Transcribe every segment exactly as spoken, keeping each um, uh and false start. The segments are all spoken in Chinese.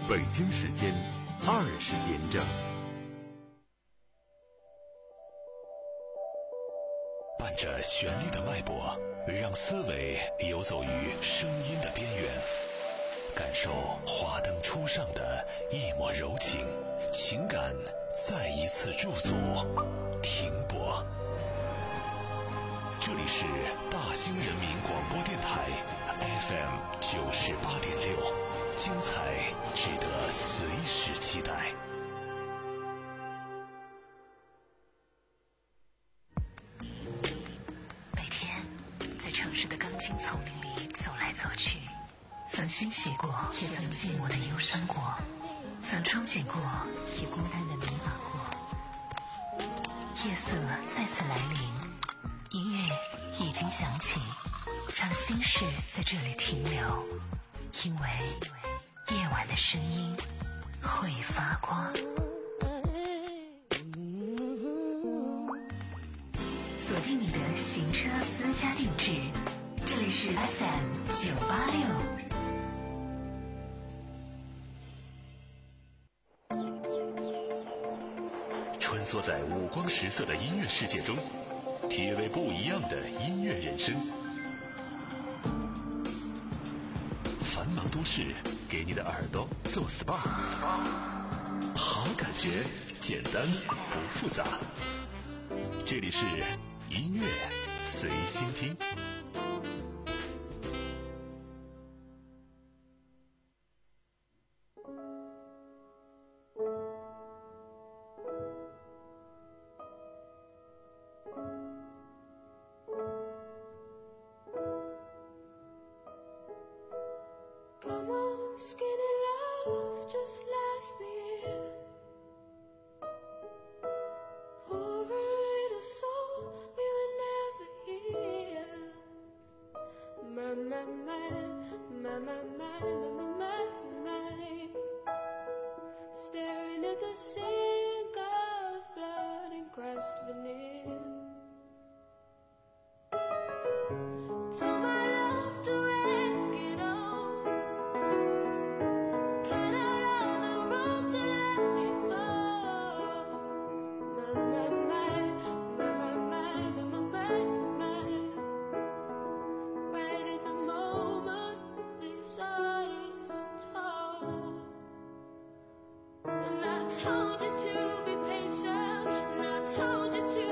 北京时间二十点整。 伴着旋律的脉搏，让思维游走于声音的边缘，感受华灯初上的一抹柔情，情感再一次驻足停泊。这里是大兴人民广播电台 F M 九十八点六，精彩值得随时期待。 每天在城市的钢筋丛林里走来走去，曾欣喜过，也曾寂寞的忧伤过，曾憧憬过，也孤单的迷茫过。夜色再次来临，音乐已经响起，让心事在这里停留，因为夜晚的声音会发光。锁定你的行车私家定制，这里是 F M 九八六。 穿梭在五光十色的音乐世界中，体味不一样的音乐人生。繁忙都市给你的耳朵做 S P A， 好感觉简单不复杂。这里是音乐随心听。 Told you to be patient, and I told you to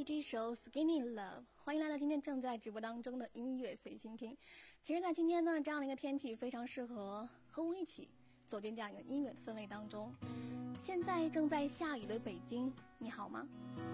Ivy 这首 Skinny Love， 欢迎来到今天正在直播当中的音乐随心听。其实在今天呢，这样的一个天气非常适合和我一起走进这样一个音乐的氛围当中。现在正在下雨的北京，你好吗？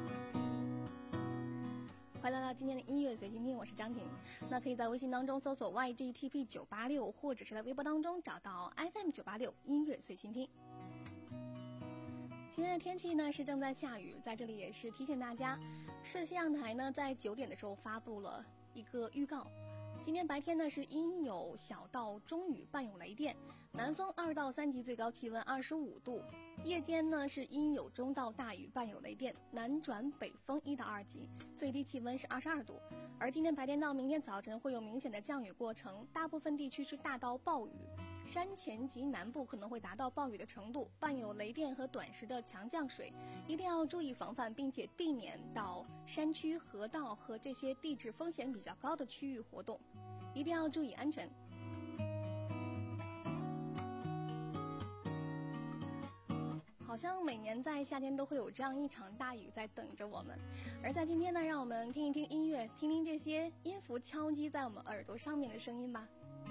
欢迎来到今天的音乐随心听，我是张婷。那可以在微信当中搜索 Y G T P 九八六， 或者是在微博当中找到 F M 九八六 音乐随心听。今天的天气呢是正在下雨，在这里也是提醒大家，市气象台呢在九点的时候发布了一个预告。今天白天呢是阴有小到中雨，伴有雷电，南风二到三级，最高气温二十五度。夜间呢是阴有中到大雨，伴有雷电，南转北风一到二级，最低气温是二十二度。而今天白天到明天早晨会有明显的降雨过程，大部分地区是大到暴雨，山前及南部可能会达到暴雨的程度，伴有雷电和短时的强降水，一定要注意防范，并且避免到山区、河道和这些地质风险比较高的区域活动，一定要注意安全。好像每年在夏天都会有这样一场大雨在等着我们，而在今天呢，让我们听一听音乐，听听这些音符敲击在我们耳朵上面的声音吧。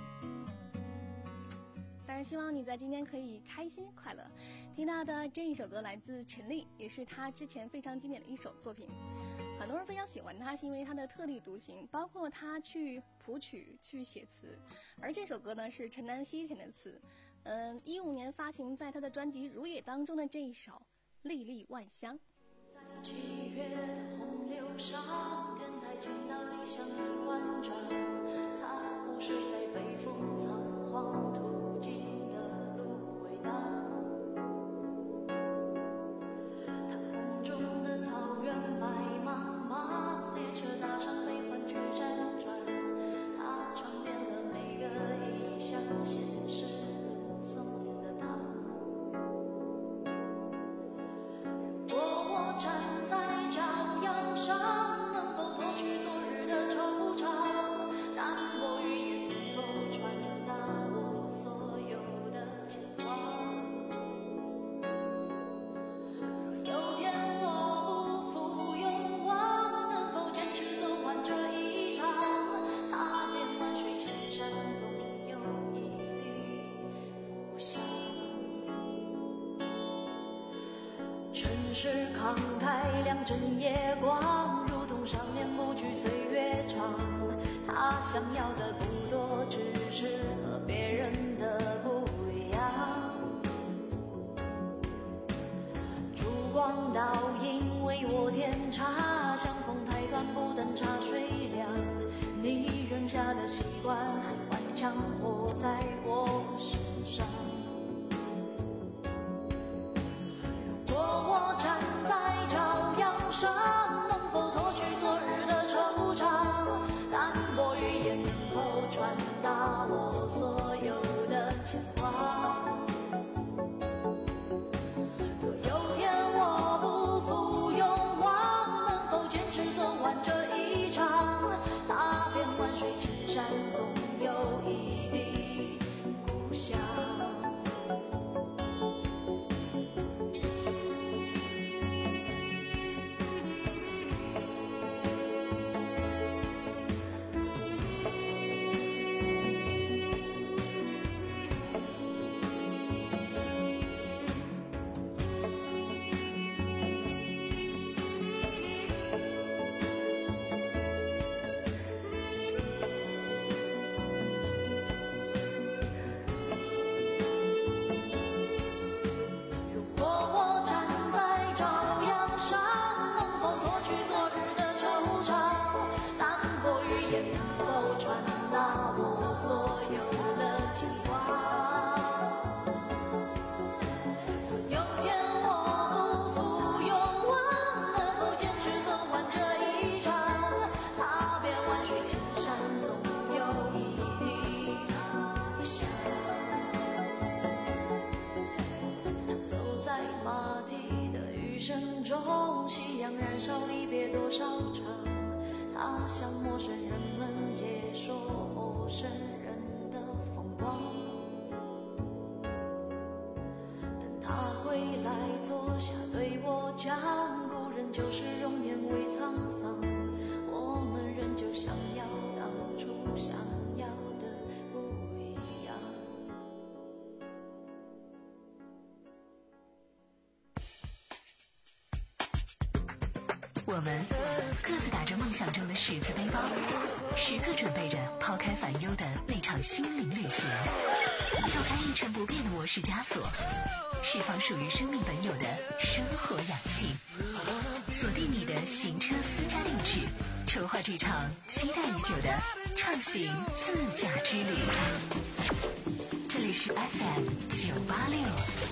当然希望你在今天可以开心快乐。听到的这一首歌来自陈粒，也是他之前非常经典的一首作品，很多人非常喜欢他，是因为他的特立独行，包括他去谱曲去写词。而这首歌呢是陈南希填的词，嗯，一五年发行在他的专辑《如也》当中的这一首《粒粒万香》。 在七月的洪流上，天台见到理想已万丈，他午睡在北风仓皇途经的芦苇荡，他梦中的草原白茫茫，列车搭上悲欢去辗转，他尝遍了每个异乡现实赠送的糖。如果我站在朝阳上，能否脱去昨日的惆怅，淡薄语言能否传达我所有的牵挂。若有天我不负勇往，能否坚持走完这一场，踏遍万水千山，总有一地故乡。城市慷慨两枕夜光，如同少年不惧岁月长，他想要的不多，只是和别人的不一样。烛光倒影为我添茶，相逢太短，不等茶水凉，你扔下的习惯还顽强活在我身上。如果我站在朝阳上，能否脱去昨日的惆怅，淡薄语言能否传达我所有的牵挂。若有天我不负勇往，能否坚持走完这一场，踏遍万水千山，总有一地故乡。夕阳燃烧离别多少场，他向陌生人们解说陌生人的风光。等他归来坐下对我讲，故人旧时容颜未沧桑， 我们各自打着梦想中的十字背包，时刻准备着抛开烦忧的那场心灵旅行，跳开一成不变的模式枷锁，释放属于生命本有的生活氧气，锁定你的行车私家定制，筹划这场期待已久的畅行自驾之旅。这里是 F M 九八六。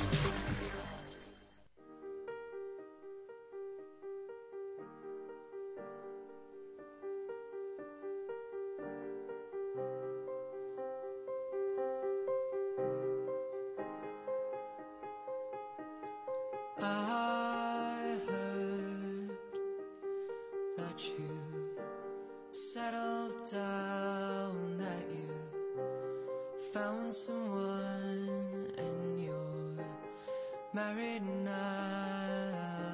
I heard that you settled down, that you found someone and you're married now.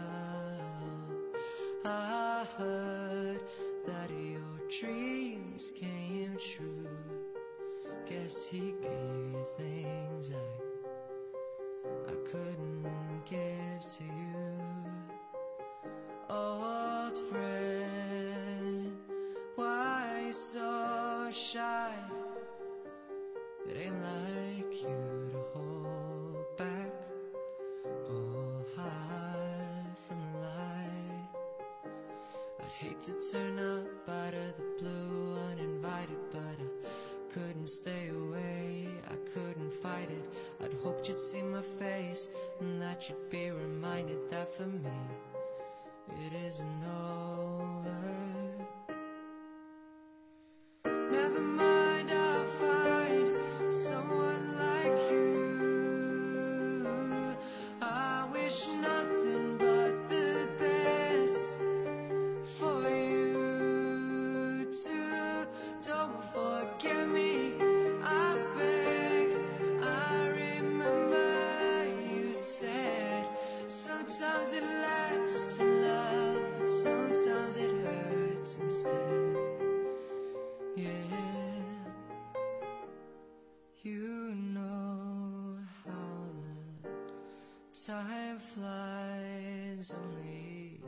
I heard that your dreams came true. Guess he gave you things I I couldn't give to you. Old friend, why so shy? It ain't like you to hold back or hide from the light. I'd hate to turn up out of the blue uninvited, but I couldn't stay away, I couldn't fight it. I'd hoped you'd see my face and that you'd be reminded that for me it isn't over. Never mind, I'll find someone like you. I wish nothing but the best for you too. Don't forget me, I beg. I remember you said sometimes it lasts to love, but sometimes it hurts instead. Yeah, you know how the time flies. Only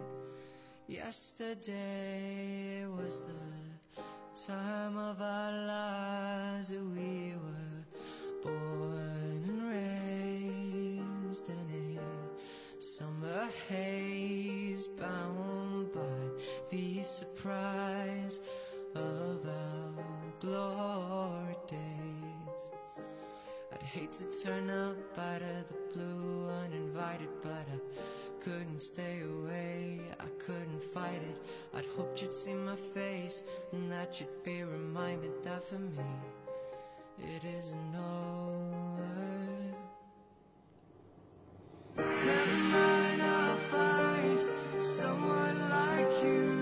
yesterday was the time of our lives that we were born and raised in a summer haze, bound by the surprise of our glory days. I'd hate to turn up out of the blue uninvited, but I couldn't stay away, I couldn't fight it. I'd hoped you'd see my face and that you'd be reminded that for me it isn't over. Never mind, I'll find someone like you.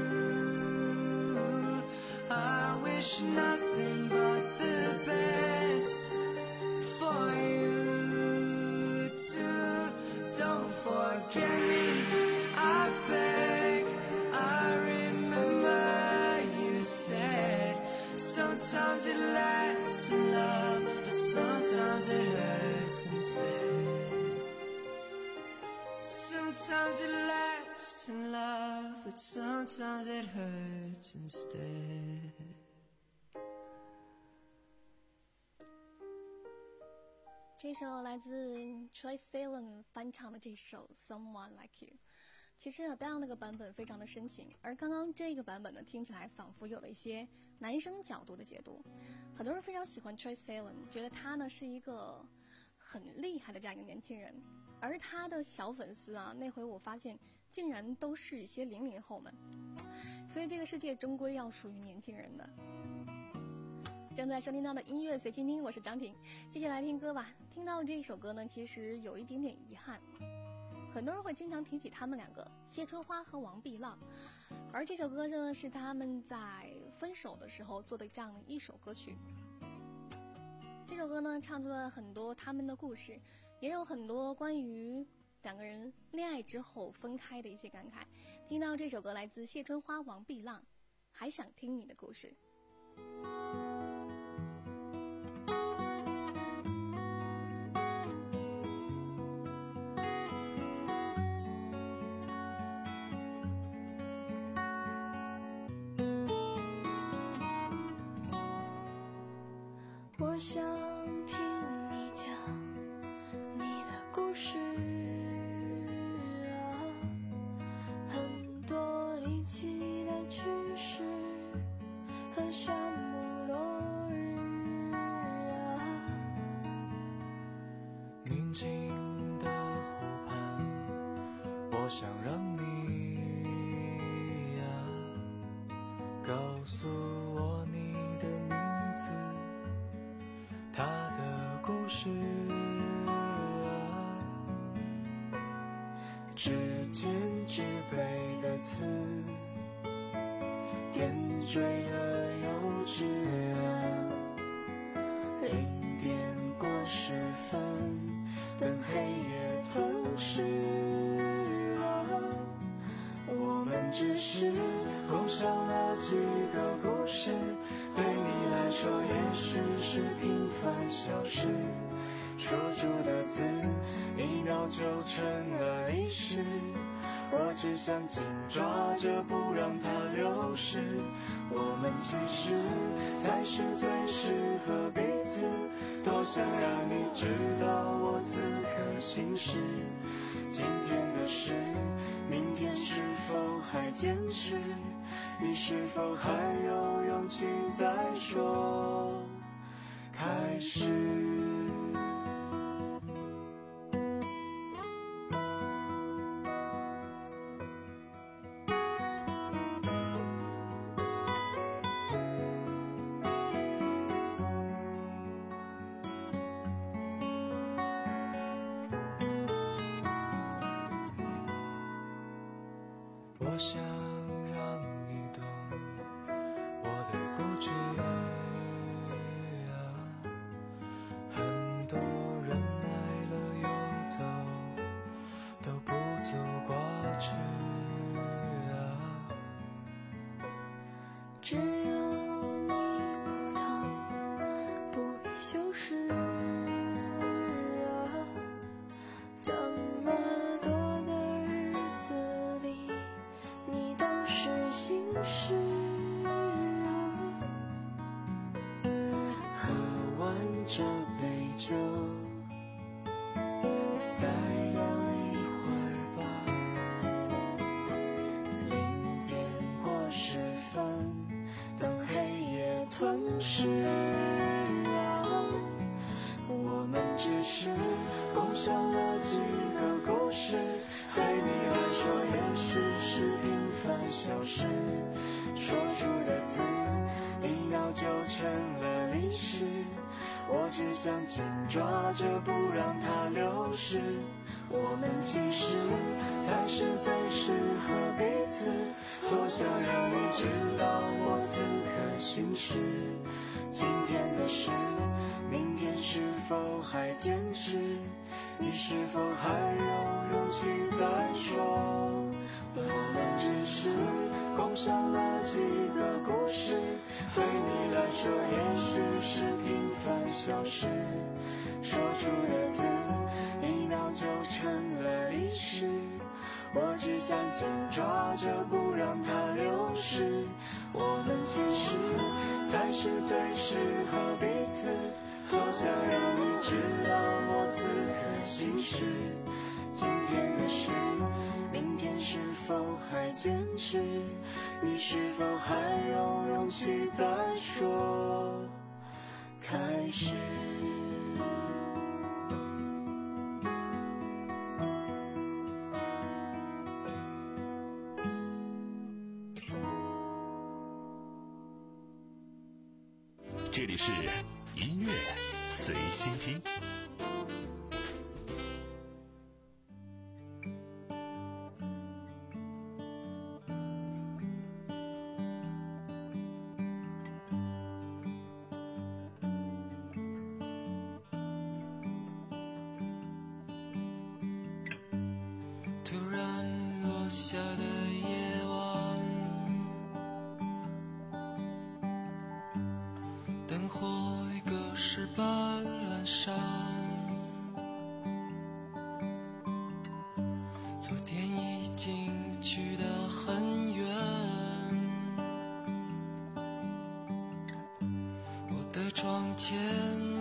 I wish nothing but the best for you too. Don't forget me, I beg. I remember you said sometimes it lasts in love, but sometimes it hurts instead. Sometimes it lasts in love, but sometimes it hurts instead. 这首来自 Troye Sivan 翻唱的这首 Someone Like You， 其实 Adele 那个版本非常的深情，而刚刚这个版本呢，听起来仿佛有了一些男生角度的解读。很多人非常喜欢 Troye Sivan， 觉得他呢是一个很厉害的这样一个年轻人，而他的小粉丝啊，那回我发现竟然都是一些零零后们，所以这个世界终归要属于年轻人的。正在收听到的音乐随听听，我是张婷，接下来听歌吧。听到这一首歌呢，其实有一点点遗憾，很多人会经常提起他们两个，谢春花和王碧浪，而这首歌呢是他们在分手的时候做的这样一首歌曲。这首歌呢唱出了很多他们的故事，也有很多关于两个人恋爱之后分开的一些感慨。听到这首歌来自谢春花、王碧浪，还想听你的故事。 想听你讲你的故事啊，很多离奇的趣事和沙漠落日啊， 宁静的湖畔，我想让你啊告诉我你的名字，他的故事啊， 指尖纸背的刺，点缀了幼稚啊，零点过十分，等黑夜吞噬啊，我们只是共享了几个故事，对你来说也许是平凡小事，说出的字一秒就成了历史，我只想紧抓着不让它流逝，我们其实才是最适合彼此，多想让你知道我此刻心事，今天的事明天是否还坚持，你是否还有勇气再说开始。 我想让你懂我的固执啊，很多人来了又走，都不足挂齿啊， 只有你不懂，不必修饰啊，这么多的日子里你都是心事啊，喝完这杯酒再聊一会儿吧，零点过十分，等黑夜吞噬啊，我们只是共享了几个故事，对你来说也许是平凡小事，说出的字一秒就成了历史，我只想紧抓着不让它流逝，我们其实才是最适合彼此，多想让你知道我此刻心事，今天的事明天是否还坚持，你是否还有勇气再说，我们只是共享了几个故事，对你来说也许是平凡小事，说出的字一秒就成了历史，我只想紧抓着不让它流逝，我们其实才是最适合彼此，多想让你知道我此刻心事，今天的事明天是否还坚持，你是否还有勇气再说开始。 这里是音乐随心听。 突然落下的夜晚，灯火已隔世般阑珊，昨天已经去得很远，我的窗前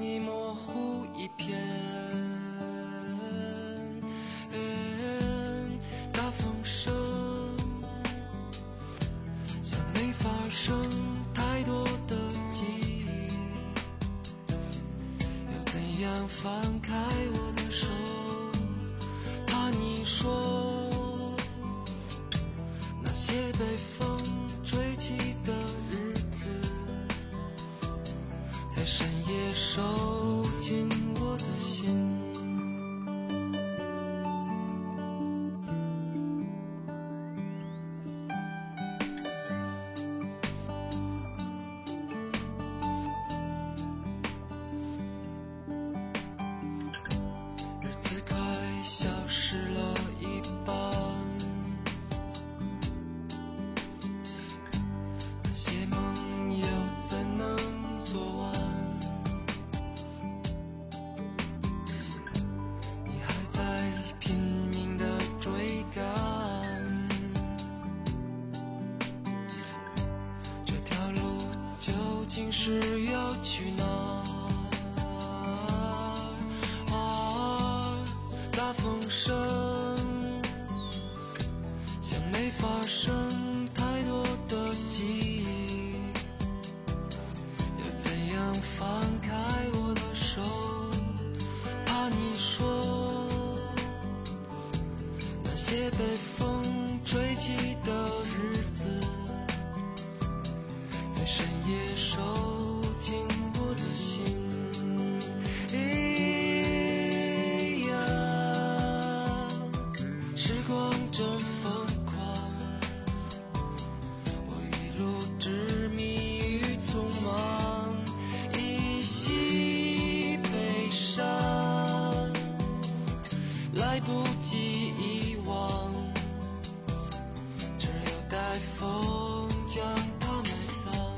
放开我的手，怕你说那些被风吹起的日子，在深夜收进我的心。是要去哪儿？大风声像没发生太多的记忆，要怎样放开我的手？怕你说那些被风吹起的日子，在深夜收进我的心。哎呀，时光真疯狂，我一路执迷于匆忙，一袭悲伤，来不及遗忘，只有待风将它埋葬。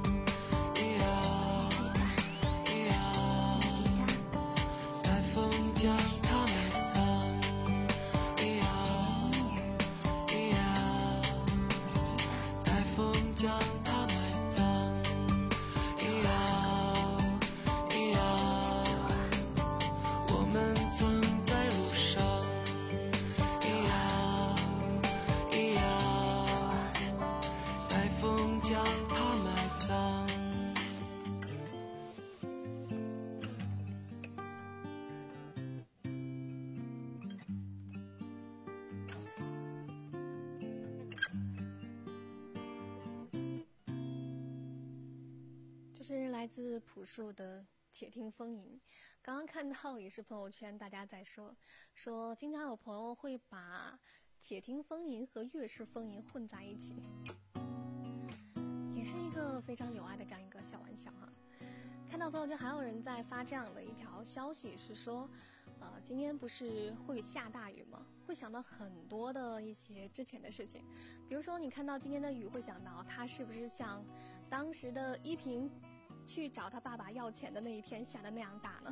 将它埋葬，咿呀咿呀，待风将它埋葬，咿呀咿呀，我们曾在路上，咿呀咿呀，待风将它埋葬。 这是来自朴树的《且听风吟》。刚刚看到也是朋友圈大家在说，说经常有朋友会把《且听风吟》和《月是风吟》混在一起，也是一个非常有爱的这样一个小玩笑哈。看到朋友圈还有人在发这样的一条消息，是说呃，今天不是会下大雨吗？会想到很多的一些之前的事情，比如说你看到今天的雨，会想到它是不是像当时的依萍去找他爸爸要钱的那一天下的那样大呢？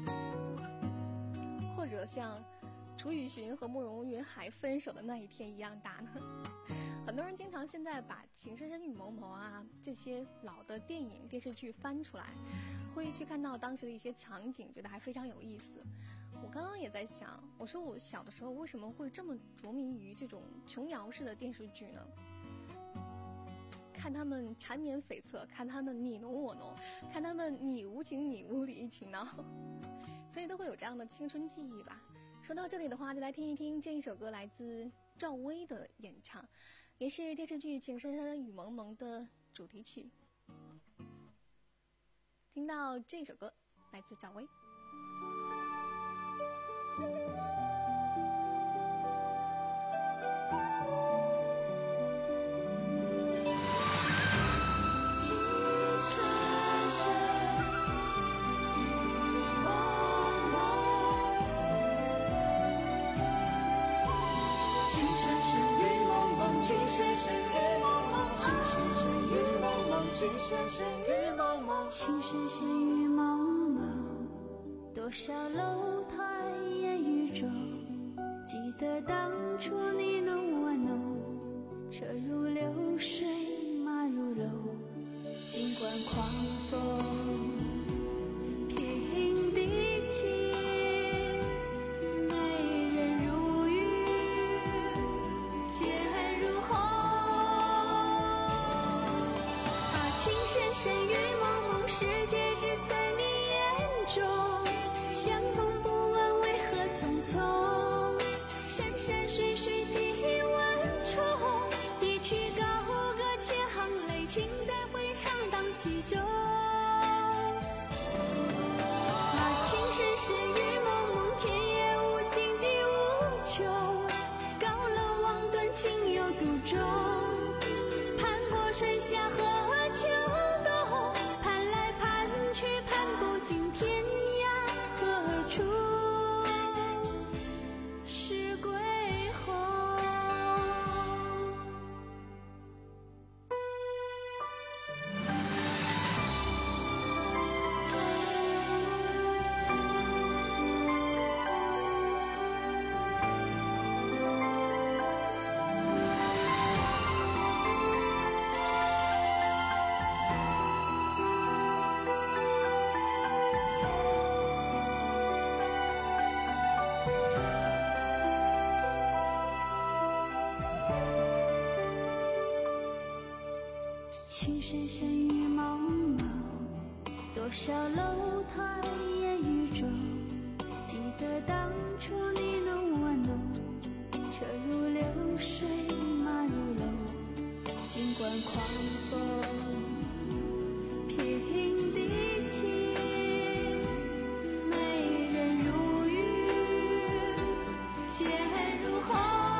或者像楚雨荨和慕容云海分手的那一天一样大呢？很多人经常现在把《情深深雨蒙蒙》啊这些老的电影电视剧翻出来，会去看到当时的一些场景，觉得还非常有意思。我刚刚也在想，我说我小的时候为什么会这么着迷于这种琼瑶式的电视剧呢？看他们缠绵悱恻，看他们你侬我侬，看他们你无情你无理一起闹，所以都会有这样的青春记忆吧。说到这里的话，就来听一听这一首歌，来自赵薇的演唱，也是电视剧《情深深雨蒙蒙》的主题曲。听到这首歌，来自赵薇。 情深深雨蒙蒙，情深深雨蒙蒙，情深深雨蒙蒙，情深深雨蒙蒙。多少楼台烟雨中，记得当初你侬我侬，车如流水马如龙，尽管狂风平地起。世界只在你眼中， 相逢不问为何匆匆，山山水水几万重，一曲高歌千行泪，情在回肠荡气中。啊，情深深雨蒙蒙，天也无尽地无穷，高楼望断情有独钟，攀过春夏和秋冬，攀来攀去攀不尽天涯何处是归鸿。情深深雨蒙蒙，多少楼台烟雨中，记得当初你侬我侬，车如流水马如龙，尽管狂风平地起，美人如玉剑如虹。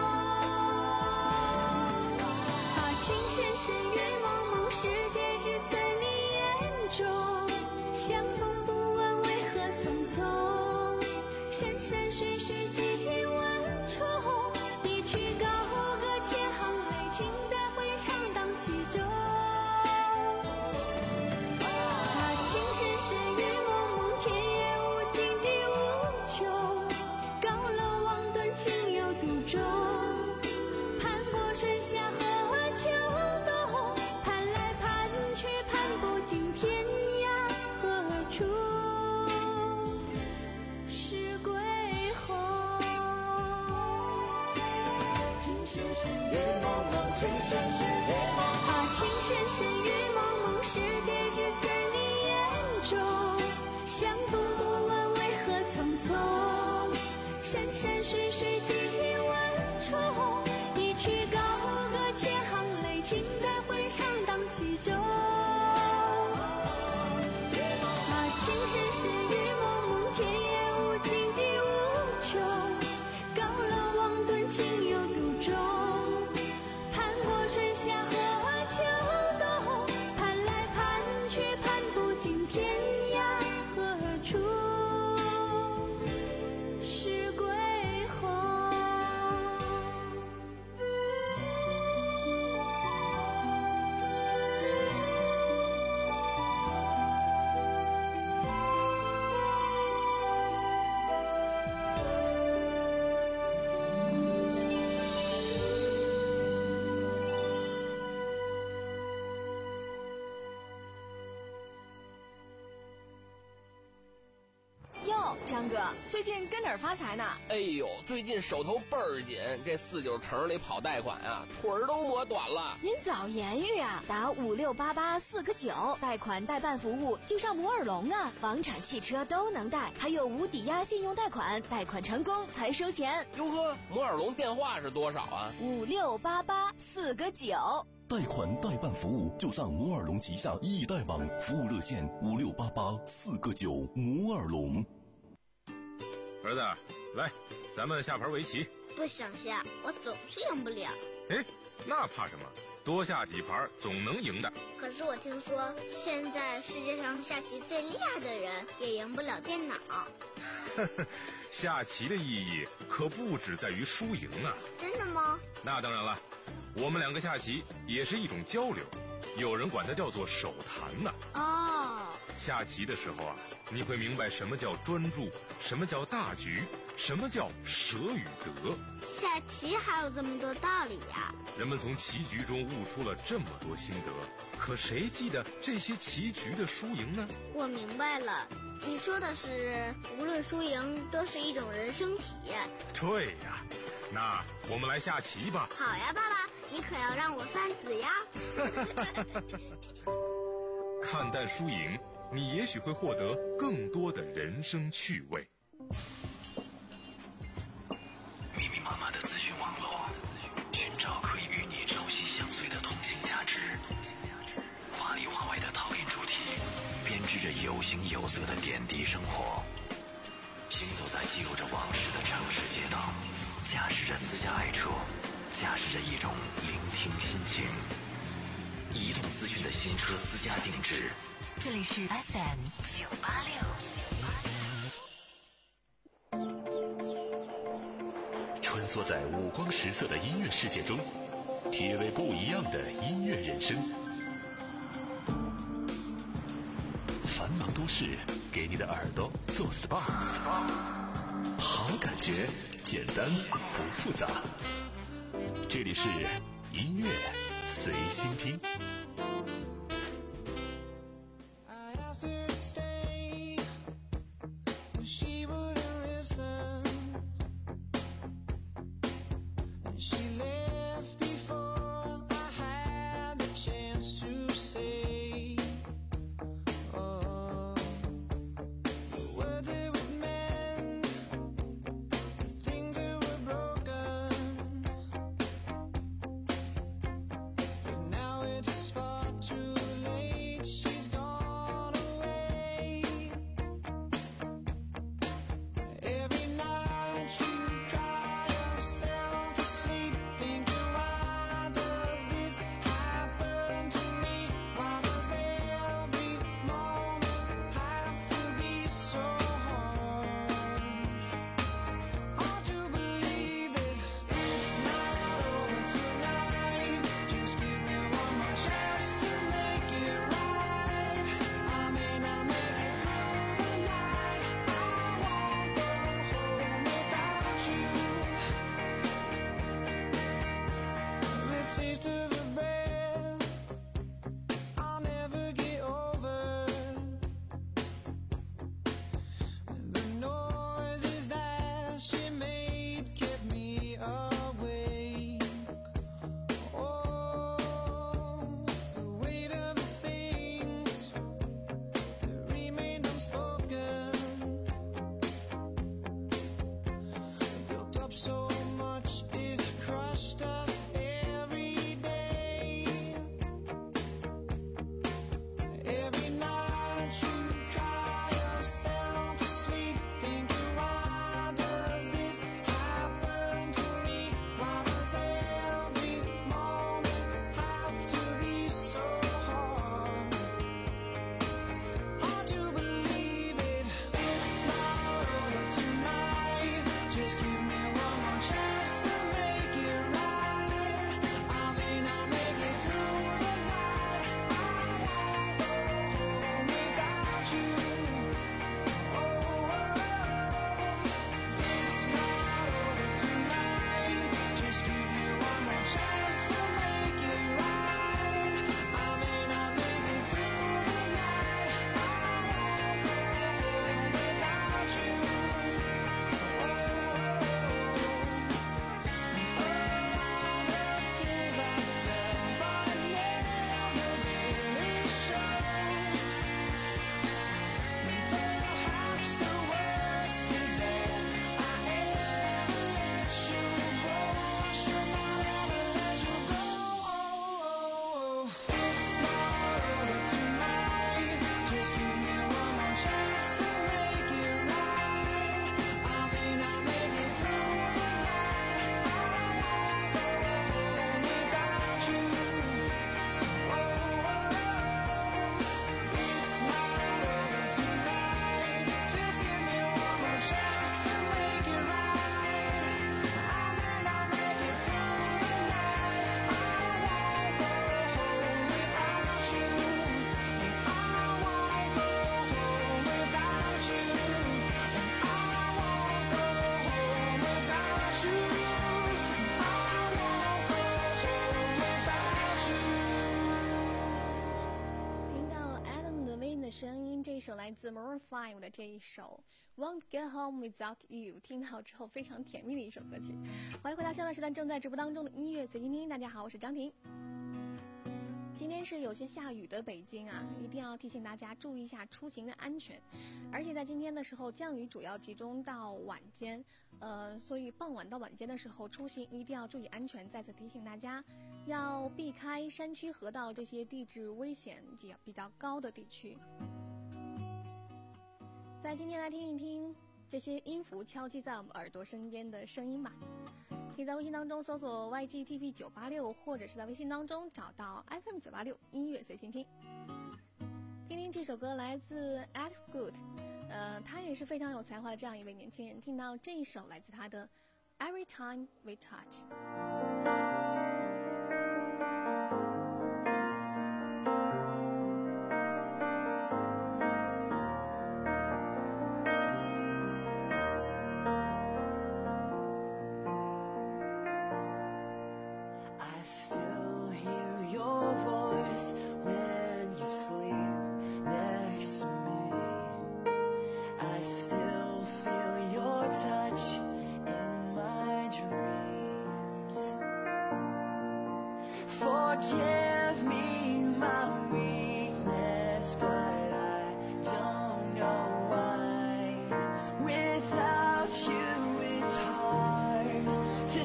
啊，情深深雨蒙蒙，世界只在你眼中，相逢不问为何匆匆，山山水水几万重，一曲高歌千行泪，情在回肠荡气中。啊，情深深雨蒙蒙，天也无尽地无穷，高楼望断情有独钟，攀过春夏和秋冬，攀来攀去攀不尽天涯何处是归鸿。情深深雨蒙蒙，情深深雨蒙蒙，啊，情深深雨蒙蒙，世界只在你眼中，相逢不问为何匆匆，山山水水几万重，一曲高歌千行泪，情在回肠荡气中。啊，情深深雨蒙蒙，天也无尽地无穷，高楼望断情有独钟，攀过春夏和秋冬，攀来攀去攀不尽天涯何处是归鸿。 哟，张哥，最近跟哪儿发财呢？ 哎呦，最近手头倍儿紧，这四九城里跑贷款啊，腿儿都磨短了。 您早言语啊，打五六八八四个九，贷款代办服务就上摩尔龙啊，房产、汽车都能贷，还有无抵押信用贷款，贷款成功才收钱。 哟呵，摩尔龙电话是多少啊？ 五六八八四个九。 贷款代办服务就上摩尔龙旗下易贷网，服务热线五六八八四个九。摩尔龙。 儿子，来，咱们下盘围棋。 不想下，我总是赢不了。 哎，那怕什么？多下几盘总能赢的。 可是我听说，现在世界上下棋最厉害的人也赢不了电脑。 下棋的意义可不只在于输赢啊！ 真的吗？ 那当然了，我们两个下棋也是一种交流，有人管它叫做手谈呢。 哦， 下棋的时候啊，你会明白什么叫专注，什么叫大局，什么叫舍与得。 下棋还有这么多道理呀！ 人们从棋局中悟出了这么多心得，可谁记得这些棋局的输赢呢？ 我明白了，你说的是无论输赢都是一种人生体验。 对呀，那我们来下棋吧。 好呀，爸爸，你可要让我算子呀。 看淡输赢，你也许会获得更多的人生趣味。 有色的点滴生活。行走在记录着往事的城市街道，驾驶着私家爱车，驾驶着一种聆听心情。移动资讯的新车私家定制， 这里是 F M 九八六。 穿梭在五光十色的音乐世界中，体味不一样的音乐人生。繁忙都市，给你的耳朵做 S P A， 好感觉，简单不复杂。这里是音乐随心听。 这首来自 Maroon five 的这一首 Won't Get Home Without You， 听到之后非常甜蜜的一首歌曲。欢迎回到下半时段正在直播当中的音乐随心听，大家好，我是张婷。今天是有些下雨的北京啊，一定要提醒大家注意一下出行的安全。而且在今天的时候，降雨主要集中到晚间，呃，所以傍晚到晚间的时候出行一定要注意安全。再次提醒大家，要避开山区、河道这些地质危险比较比较高的地区。 在今天来听一听这些音符敲击在我们耳朵身边的声音吧。可以在微信当中搜索 Y G T P 九八六， 或者是在微信当中找到 F M 九八六音乐随心听。听听这首歌来自 Alex Good， 呃，他也是非常有才华的这样一位年轻人。听到这一首来自他的 Every Time We Touch。 Forgive me my weakness, but I don't know why. Without you, it's hard to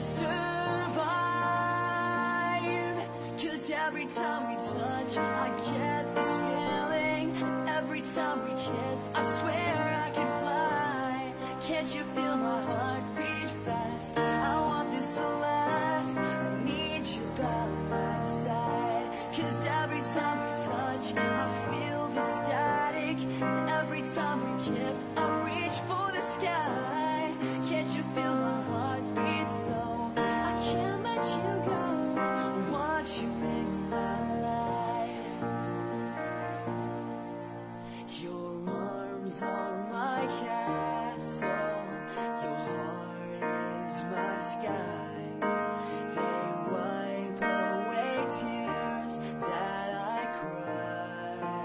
survive. 'Cause every time we touch, I get this feeling. Every time we kiss, I swear I could fly. Can't you feel my heart beat fast? I want this to last. I need you by my side. 'Cause every time we touch, I feel the static. And every time we kiss, I reach for the sky. Can't you feel my heart beat so? I can't let you go. I want you in my life. Your arms are my castle. Your heart is my sky. They wipe away tears that I cry.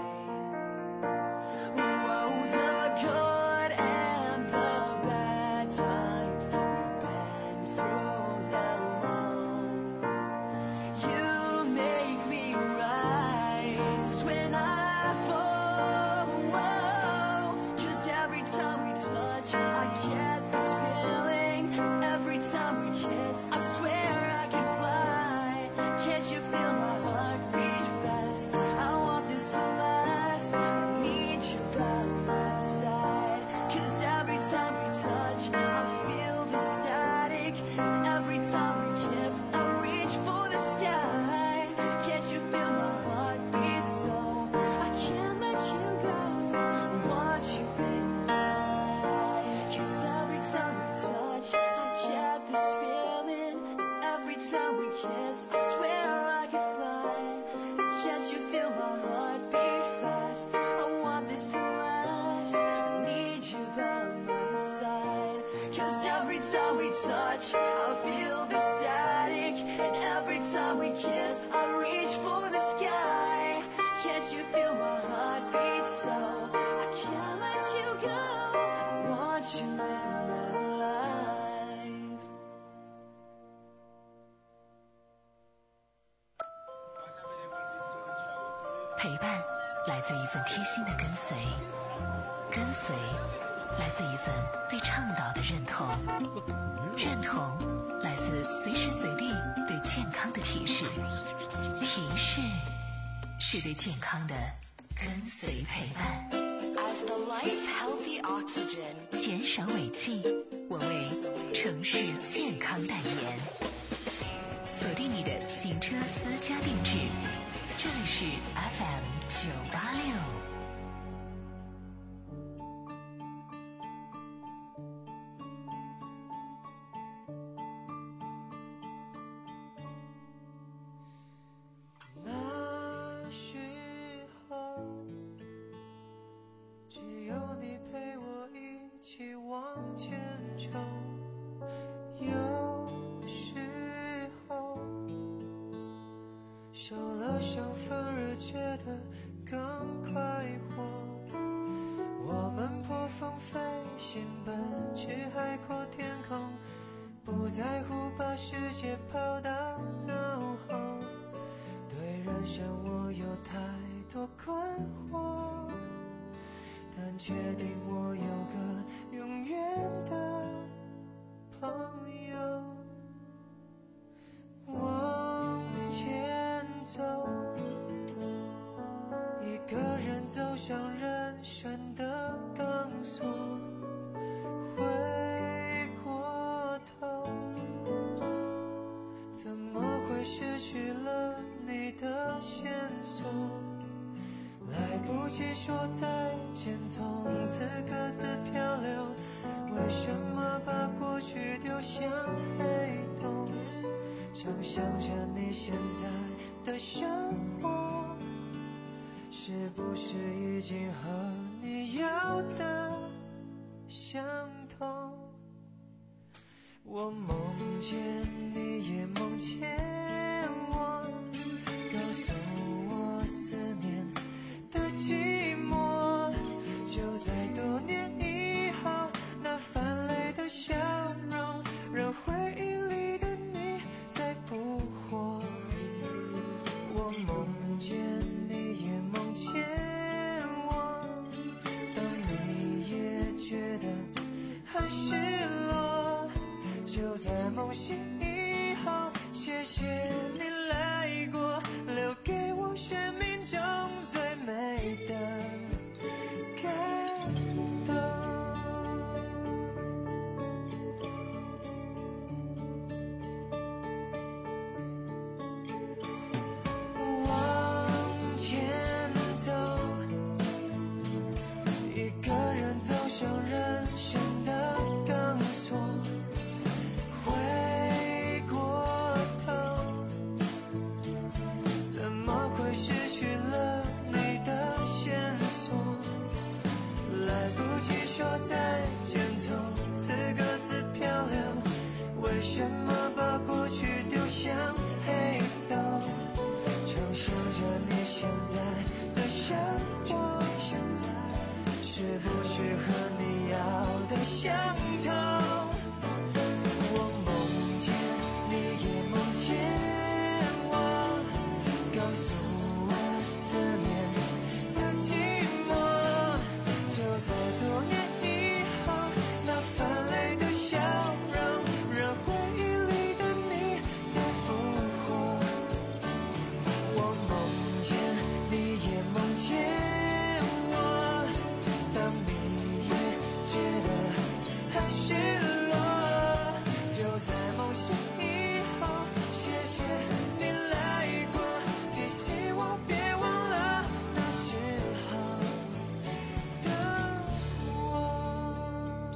Oh, the good and the bad times, we've been through them all. You make me rise when I fall. Whoa. Just every time we touch, I get this feeling. Every time we kiss, I swear I could fly. Can't you feel my heart beat fast? I want this to last. I need you by my side. 'Cause every time we touch, I feel the static. And every time we kiss, I reach for the sky. Can't you feel my heart beat so? I can't let you go. I want you in my life. 'Cause every time we touch, I get this feeling. Every time we kiss, I swear I could fly. Can't you feel my heart beat fast? I want this to last. I need you by my side. 'Cause every time we touch, I feel the static. And every time we kiss, I reach for the sky. Can't you feel my heart beat so? I can't let you go. I want you in my life. 陪伴来自一份贴心的跟随，跟随来自一份对倡导的认同，认同来自随时随地对健康的提示，提示是对健康的跟随陪伴。As the life healthy oxygen， 减少尾气，我为城市健康代言。锁定你的行车私家定制，这里是 F M 九八六。 那时候，只有你陪我一起往前冲。有时候，受了伤反而觉得更快活。我们破风飞行，奔驰海阔天空，不在乎把世界抛到脑后。对人生我有太多困惑，但确定我有个永远的朋友。往前走，一个人走向人生的钢索。 不及说再见，从此各自漂流。为什么把过去丢向黑洞？常想着你现在的生活，是不是已经和你要的相同？我梦见你也梦见我，告诉我思念的寂寞，就在多年以后，那泛泪的笑容让回忆里的你再复活。我梦见你也梦见我，当你也觉得很失落，就在梦醒以后，谢谢你来过，留给我生命中最美的感动。往前走，一个人走向人生的钢索，回过头，怎么会失去了你的线索？来不及说再见，从此各自漂流。为什么把过去丢向黑洞？常想着你现在的生活，是不是和你要的相同？我梦见你也梦见我，告诉我思念的寂寞，就在多年以后，那泛泪的笑容让回忆里的你再复活。我梦见你也梦见我，当你也觉得很失落，就在梦醒以后，谢谢你来过，提醒我别忘了那时候的我。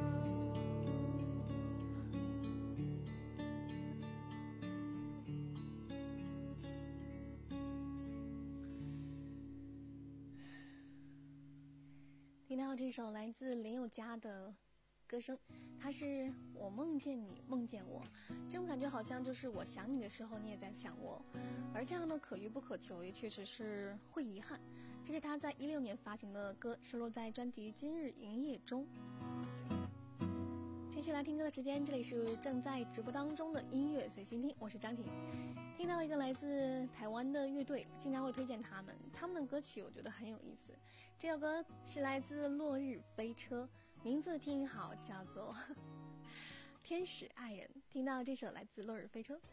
听到这首来自林宥嘉的歌声，它是我梦见你梦见我，这种感觉好像就是我想你的时候你也在想我，而这样的可遇不可求也确实是会遗憾。这是他在一六年发行的歌，收录在专辑《今日营业中》。继续来听歌的时间，这里是正在直播当中的音乐随心听，我是张婷。听到一个来自台湾的乐队，经常会推荐他们，他们的歌曲我觉得很有意思。这首歌是来自落日飞车，名字听好，叫做天使爱人。听到这首来自落日飞车。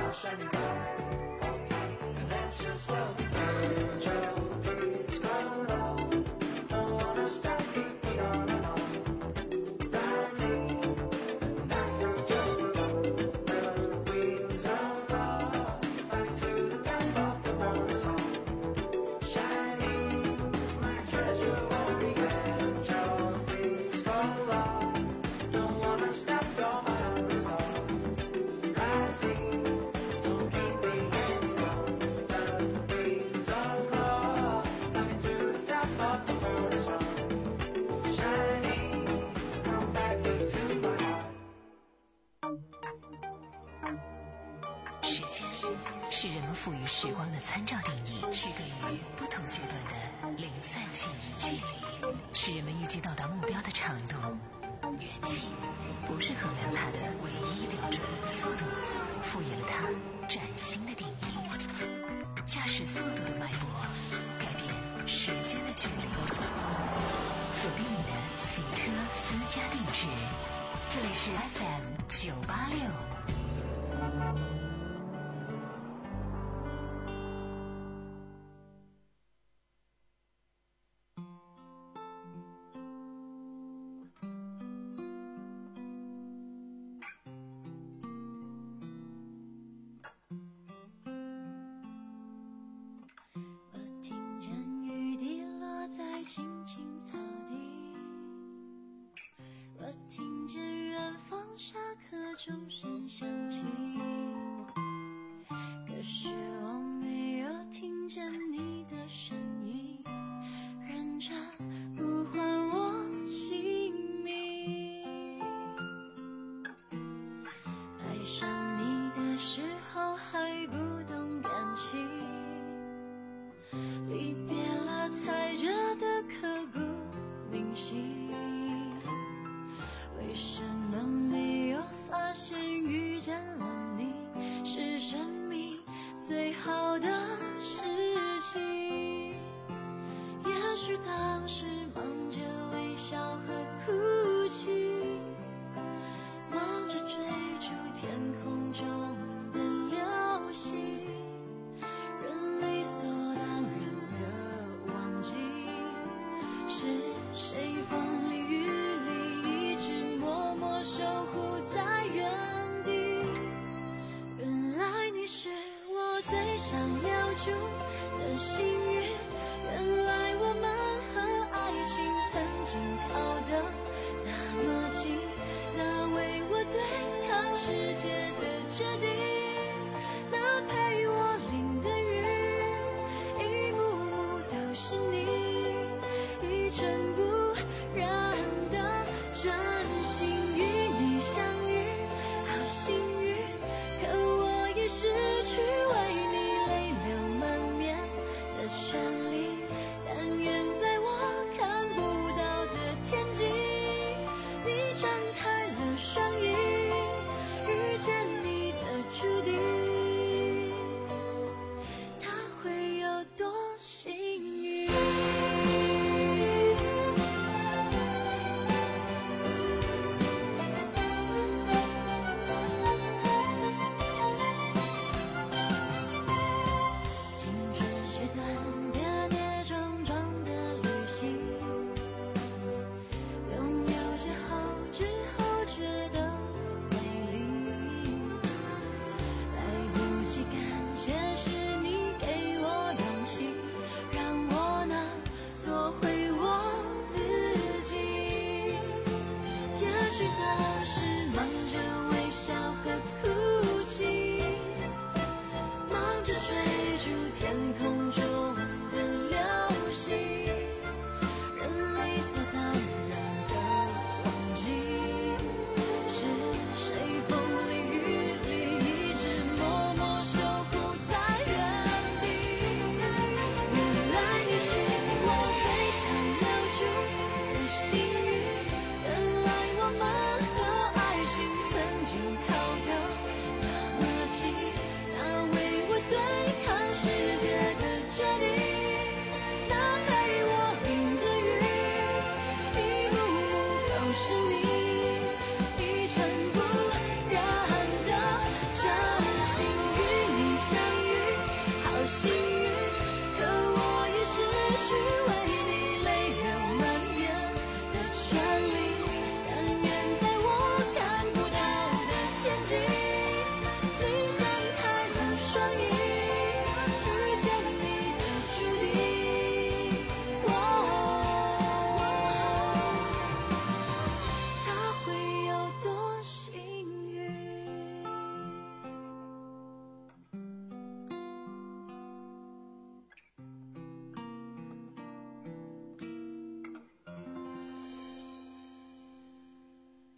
时间是人们赋予时光的参照定义，区隔于不同阶段的零散记忆距离，是人们预计到达目标的长度。远近不是衡量它的唯一标准，速度赋予了它崭新的定义。驾驶速度的脉搏，改变时间的距离。锁定你的行车私家定制，这里是 F M 九八六。 钟声响起，可是我没有听见你的声音，认真呼唤我姓名。爱上你的时候还不懂感情，离别了才觉得刻骨铭心。为什么没有发现遇见了你是生命最好的事情？也许当时忙着微笑和哭泣，忙着追逐天空中的流星，人理所当然的忘记是谁风里雨里一直默默守护在原地。原来你是我最想留住的幸运，原来我们和爱情曾经靠得那么近，那为我对抗世界的决定，那陪我淋的雨，一幕幕都是你，一尘不染的真心与你相遇，好幸运，可我已失去为你泪流满面的权利，但愿在我看不到的天际，你张开了双翼，遇见你的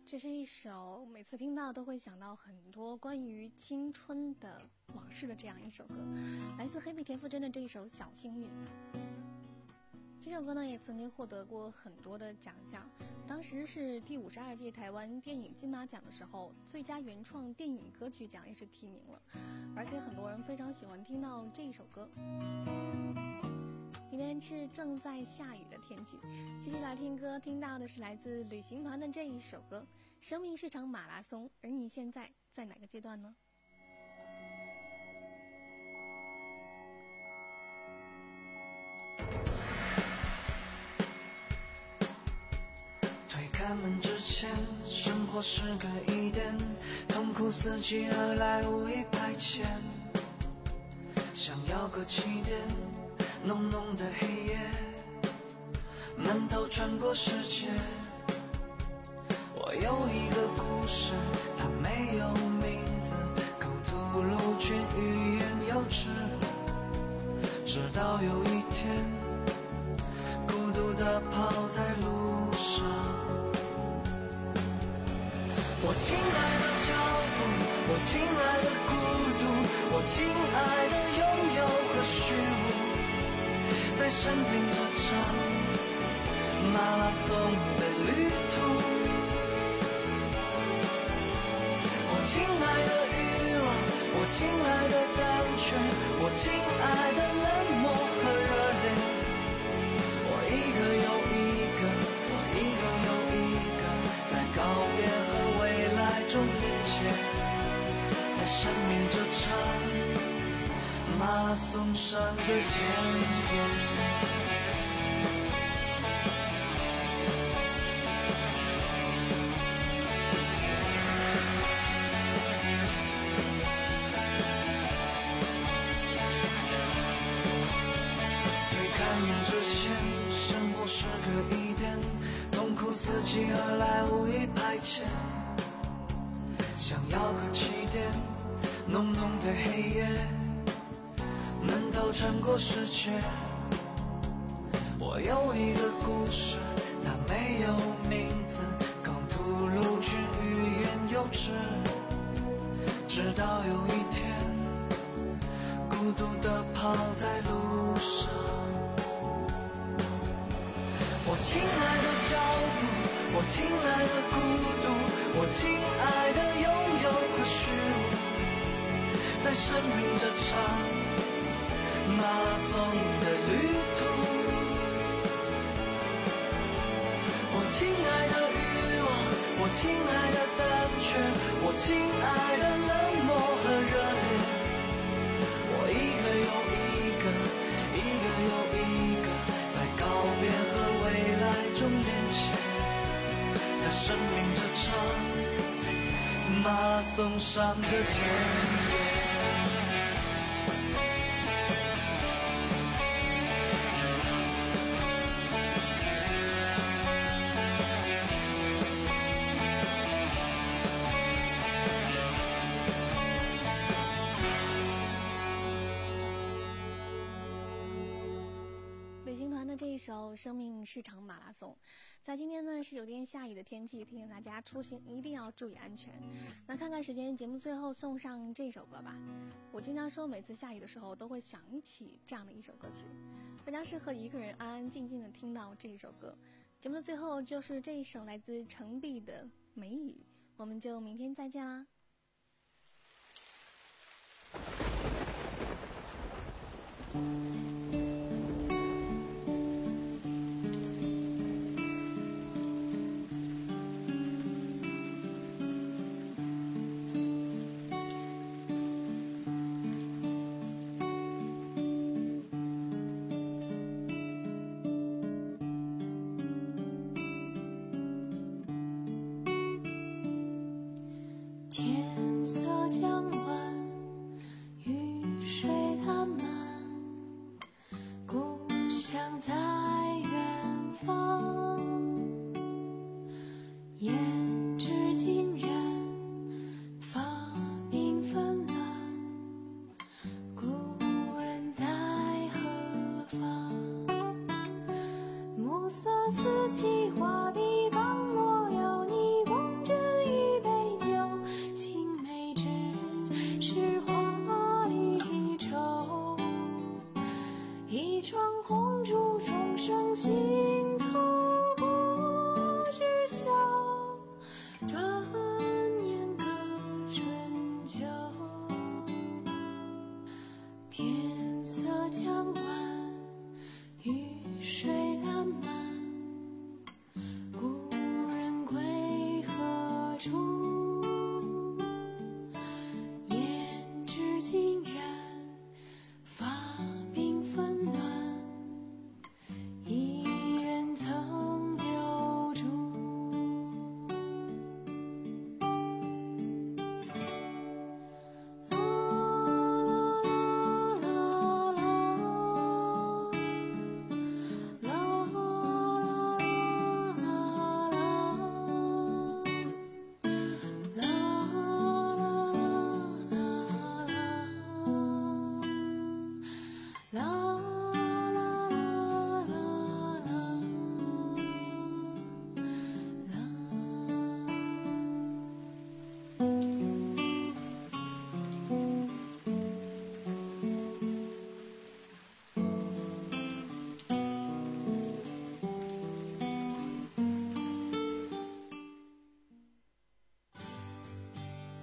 这是一首每次听到都会想到很多关于青春的往事的这样一首歌，来自黑皮田馥甄的这一首《小幸运》。这首歌呢也曾经获得过很多的奖项，当时是第五十二届台湾电影金马奖的时候，最佳原创电影歌曲奖也是提名了，而且很多人非常喜欢听到这一首歌。今天是正在下雨的天气，继续来听歌，听到的是来自旅行团的这一首歌《生命是场马拉松》，而你现在在哪个阶段呢？ 推开门之前，生活是个疑点，痛苦伺机而来，无意排遣，想要个起点，浓浓的黑夜，闷头穿过世界。我有一个故事，它没有名字，口吐露却欲言又止。直到有一天，孤独地跑在路上。我亲爱的脚步，我亲爱的孤独，我亲爱的拥有和虚无，在生命这场马拉松的旅途。我亲爱的欲望，我亲爱的胆怯，我亲爱的冷漠和热烈，我一个又一个，我一个又一个，在告别和未来中连接，在生命这场马拉松上的田野。是个疑点，痛苦伺机而来，无意排遣，想要个起点，浓浓的黑夜，闷头穿过世界。我有一个故事，它没有名字，口吐露却欲言又止。直到有一天，孤独地跑在路上。我亲爱的脚步，我亲爱的孤独，我亲爱的拥有和虚无，在生命这场马拉松的旅途。我亲爱的欲望，我亲爱的胆怯，我亲爱的冷漠和热烈，我一个又一个，一个又一个，在告别和未来中连接，在生命这场马拉松上的田野。 首生命是场马拉松，在今天呢是有点下雨的天气，提醒大家出行一定要注意安全。那看看时间，节目最后送上这首歌吧。我经常说，每次下雨的时候都会想起这样的一首歌曲，非常适合一个人安安静静的听到这一首歌。节目的最后就是这一首来自程璧的《梅雨》，我们就明天再见啦。 天色将晚，雨水烂漫，故乡在远方，胭脂浸染，发鬓纷乱，故人在何方？暮色四起，画笔刚落，有你望着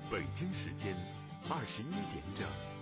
北京时间二十一点整。